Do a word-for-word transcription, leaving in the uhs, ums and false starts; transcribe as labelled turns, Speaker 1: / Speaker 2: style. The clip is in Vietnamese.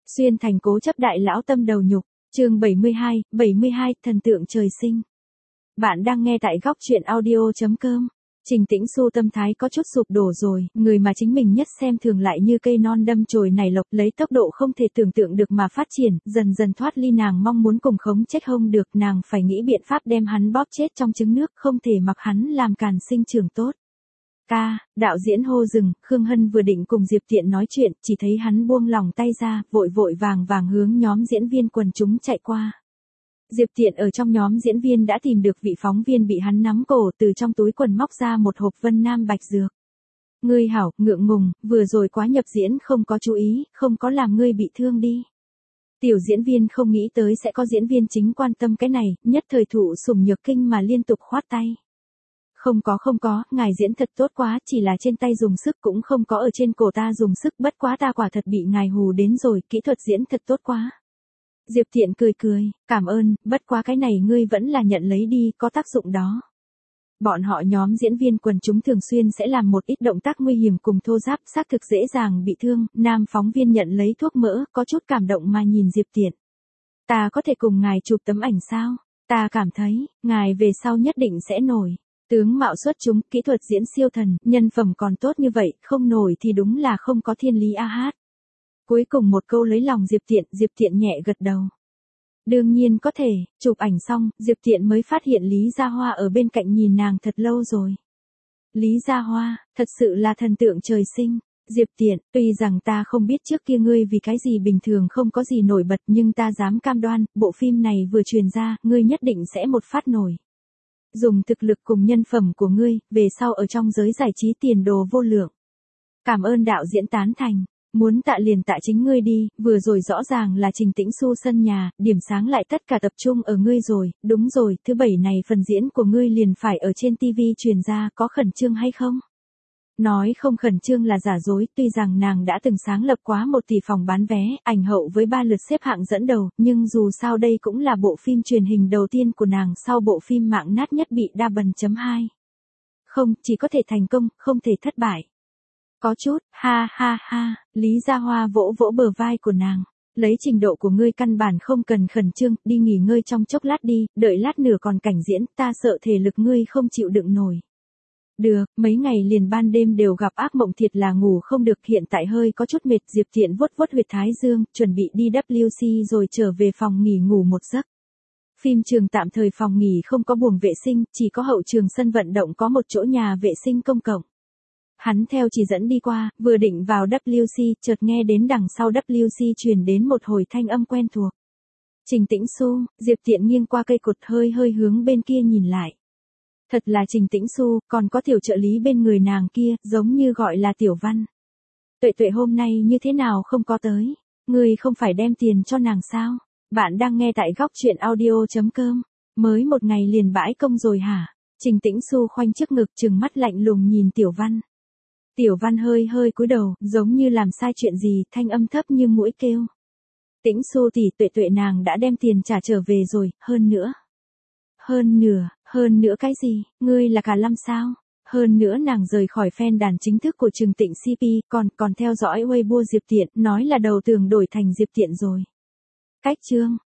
Speaker 1: Xuyên thành cố chấp đại lão tâm đầu nhục, chương bảy mươi hai, bảy mươi hai, thần tượng trời sinh. Bạn đang nghe tại góc truyện audio chấm com. Trình Tĩnh Xu tâm thái có chút sụp đổ rồi, người mà chính mình nhất xem thường lại như cây non đâm chồi nảy lộc, lấy tốc độ không thể tưởng tượng được mà phát triển, dần dần thoát ly nàng mong muốn cùng khống chết hông được, nàng phải nghĩ biện pháp đem hắn bóp chết trong trứng nước, không thể mặc hắn làm càn sinh trưởng tốt. Ca, đạo diễn hô dừng, Khương Hân vừa định cùng Diệp Tiện nói chuyện, chỉ thấy hắn buông lỏng tay ra, vội vội vàng vàng hướng nhóm diễn viên quần chúng chạy qua. Diệp Tiện ở trong nhóm diễn viên đã tìm được vị phóng viên bị hắn nắm cổ, từ trong túi quần móc ra một hộp Vân Nam Bạch Dược. Ngươi hảo, ngượng ngùng, vừa rồi quá nhập diễn không có chú ý, không có làm ngươi bị thương đi. Tiểu diễn viên không nghĩ tới sẽ có diễn viên chính quan tâm cái này, nhất thời thụ sủng nhược kinh mà liên tục khoát tay. Không có không có, ngài diễn thật tốt quá, chỉ là trên tay dùng sức cũng không có ở trên cổ ta dùng sức, bất quá ta quả thật bị ngài hù đến rồi, kỹ thuật diễn thật tốt quá. Diệp Tiện cười cười, cảm ơn, bất quá cái này ngươi vẫn là nhận lấy đi, có tác dụng đó. Bọn họ nhóm diễn viên quần chúng thường xuyên sẽ làm một ít động tác nguy hiểm cùng thô ráp, xác thực dễ dàng bị thương, nam phóng viên nhận lấy thuốc mỡ, có chút cảm động mà nhìn Diệp Tiện. Ta có thể cùng ngài chụp tấm ảnh sao? Ta cảm thấy, ngài về sau nhất định sẽ nổi. Tướng mạo xuất chúng, kỹ thuật diễn siêu thần, nhân phẩm còn tốt như vậy, không nổi thì đúng là không có thiên lý a hát. Cuối cùng một câu lấy lòng Diệp Tiện, Diệp Tiện nhẹ gật đầu. Đương nhiên có thể, chụp ảnh xong, Diệp Tiện mới phát hiện Lý Gia Hoa ở bên cạnh nhìn nàng thật lâu rồi. Lý Gia Hoa, thật sự là thần tượng trời sinh. Diệp Tiện, tuy rằng ta không biết trước kia ngươi vì cái gì bình thường không có gì nổi bật, nhưng ta dám cam đoan, bộ phim này vừa truyền ra, ngươi nhất định sẽ một phát nổi. Dùng thực lực cùng nhân phẩm của ngươi, về sau ở trong giới giải trí tiền đồ vô lượng. Cảm ơn đạo diễn tán thành, muốn tạ liền tạ chính ngươi đi, vừa rồi rõ ràng là Trình Tĩnh Xu sân nhà, điểm sáng lại tất cả tập trung ở ngươi rồi, đúng rồi, thứ bảy này phần diễn của ngươi liền phải ở trên ti vi truyền ra, có khẩn trương hay không? Nói không khẩn trương là giả dối, tuy rằng nàng đã từng sáng lập quá một tỷ phòng bán vé, ảnh hậu với ba lượt xếp hạng dẫn đầu, nhưng dù sao đây cũng là bộ phim truyền hình đầu tiên của nàng sau bộ phim mạng nát nhất bị đa bần chấm hai. Không, chỉ có thể thành công, không thể thất bại. Có chút, ha ha ha, Lý Gia Hoa vỗ vỗ bờ vai của nàng. Lấy trình độ của ngươi căn bản không cần khẩn trương, đi nghỉ ngơi trong chốc lát đi, đợi lát nữa còn cảnh diễn, ta sợ thể lực ngươi không chịu đựng nổi. Được, mấy ngày liền ban đêm đều gặp ác mộng thiệt là ngủ không được, hiện tại hơi có chút mệt. Diệp Tiện vuốt vuốt huyệt thái dương, chuẩn bị đi W C rồi trở về phòng nghỉ ngủ một giấc. Phim trường tạm thời phòng nghỉ không có buồng vệ sinh, chỉ có hậu trường sân vận động có một chỗ nhà vệ sinh công cộng. Hắn theo chỉ dẫn đi qua, vừa định vào W C, chợt nghe đến đằng sau W C truyền đến một hồi thanh âm quen thuộc. Trình Tĩnh Xu, Diệp Tiện nghiêng qua cây cột hơi hơi hướng bên kia nhìn lại. Thật là Trình Tĩnh Xu, còn có tiểu trợ lý bên người nàng kia, giống như gọi là Tiểu Văn. Tuệ Tuệ hôm nay như thế nào không có tới? Ngươi không phải đem tiền cho nàng sao? Bạn đang nghe tại góc truyện audio chấm com. Mới một ngày liền bãi công rồi hả? Trình Tĩnh Xu khoanh trước ngực trừng mắt lạnh lùng nhìn Tiểu Văn. Tiểu Văn hơi hơi cúi đầu, giống như làm sai chuyện gì, thanh âm thấp như mũi kêu. Tĩnh Xu tỷ, Tuệ Tuệ nàng đã đem tiền trả trở về rồi, hơn nữa. Hơn nửa, hơn nữa cái gì, ngươi là cả lâm sao? Hơn nữa nàng rời khỏi fan đàn chính thức của Trừng Tịnh xê pê, còn còn theo dõi Weibo Diệp Tiện, nói là đầu tường đổi thành Diệp Tiện rồi. Cách chương,